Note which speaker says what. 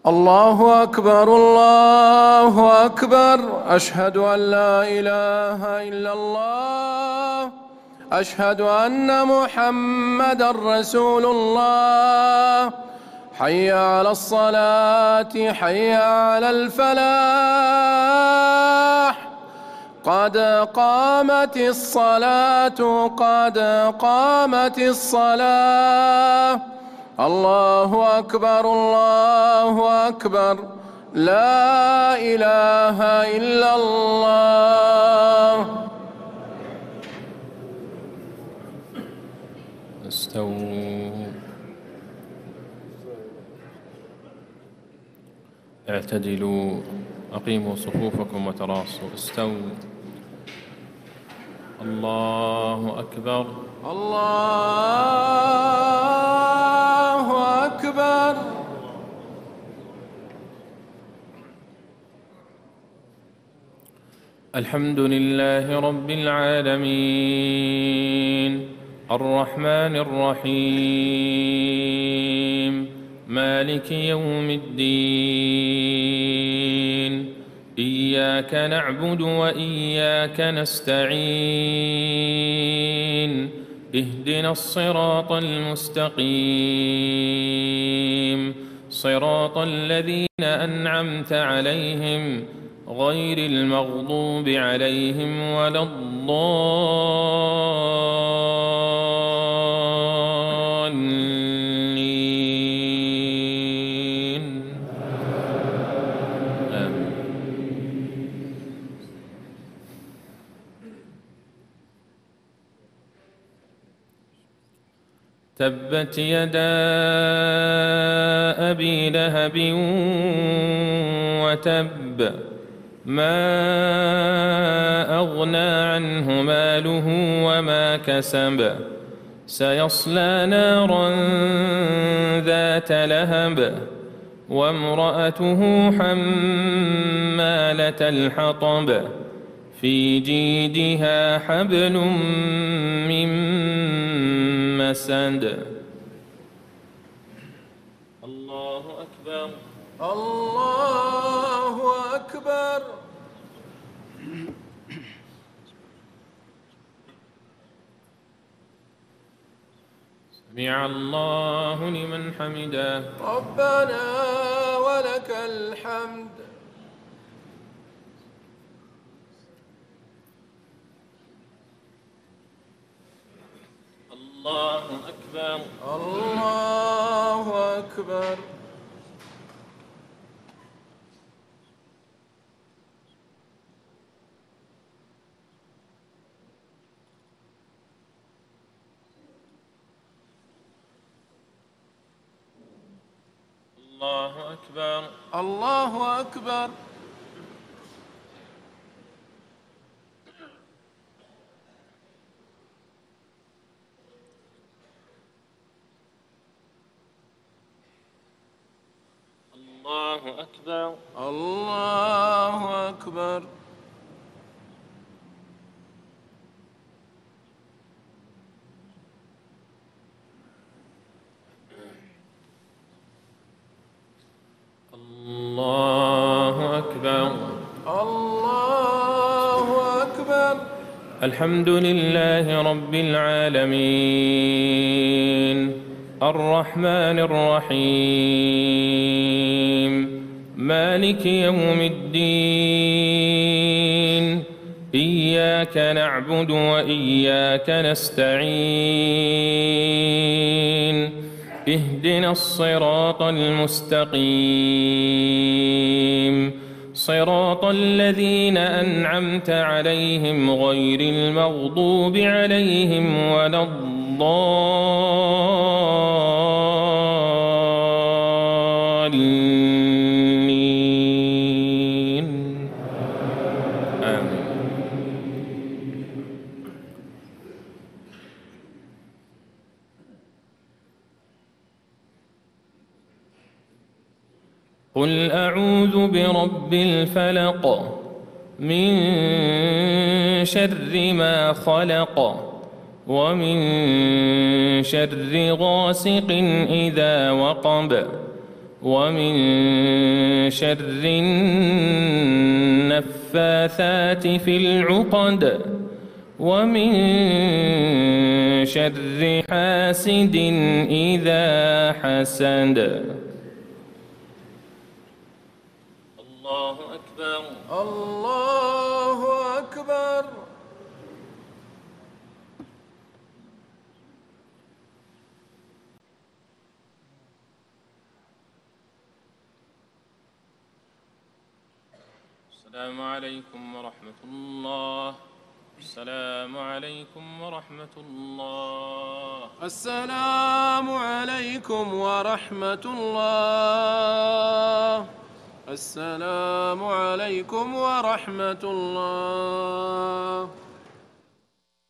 Speaker 1: الله أكبر الله أكبر. أشهد أن لا إله إلا الله. أشهد أن محمدًا رسول الله. حي على الصلاة حي على الفلاح. قد قامت الصلاة قد قامت الصلاة. الله أكبر الله أكبر. لا إله إلا الله.
Speaker 2: استووا، اعتدلوا، أقيموا صفوفكم وتراصوا. استووا. الله أكبر
Speaker 1: الله أكبر.
Speaker 2: الحمد لله رب العالمين، الرحمن الرحيم، مالك يوم الدين. إياك نعبد وإياك نستعين. اهدنا الصراط المستقيم، صراط الذين أنعمت عليهم غير المغضوب عليهم ولا الضالين. آمين. تبت يدا أبي لهب وتب، ما أغنى عنه ماله وما كسب. سيصلى نارا ذات لهب، وامرأته حمالة الحطب، في جيدها حبل من مسد. الله أكبر
Speaker 1: الله أكبر.
Speaker 2: سمع الله لمن حمده.
Speaker 1: ربنا ولك الحمد.
Speaker 2: الله أكبر
Speaker 1: الله أكبر.
Speaker 2: الله أكبر
Speaker 1: الله أكبر.
Speaker 2: الله أكبر
Speaker 1: الله أكبر.
Speaker 2: الله أكبر
Speaker 1: الله أكبر.
Speaker 2: الحمد لله رب العالمين، الرحمن الرحيم، مالك يوم الدين. إياك نعبد وإياك نستعين. اهدنا الصراط المستقيم، صراط الذين أنعمت عليهم غير المغضوب عليهم ولا الضالين. آمين. قل أعوذ برب الفلق، من شر ما خلق، ومن شر غاسق إذا وقب، ومن شر النفاثات في العقد ومن شر حاسد إذا حسد. الله أكبر.
Speaker 1: الله أكبر.
Speaker 2: السلام عليكم ورحمة الله. السلام عليكم ورحمة الله.
Speaker 1: السلام عليكم ورحمة الله. السلام عليكم ورحمة الله.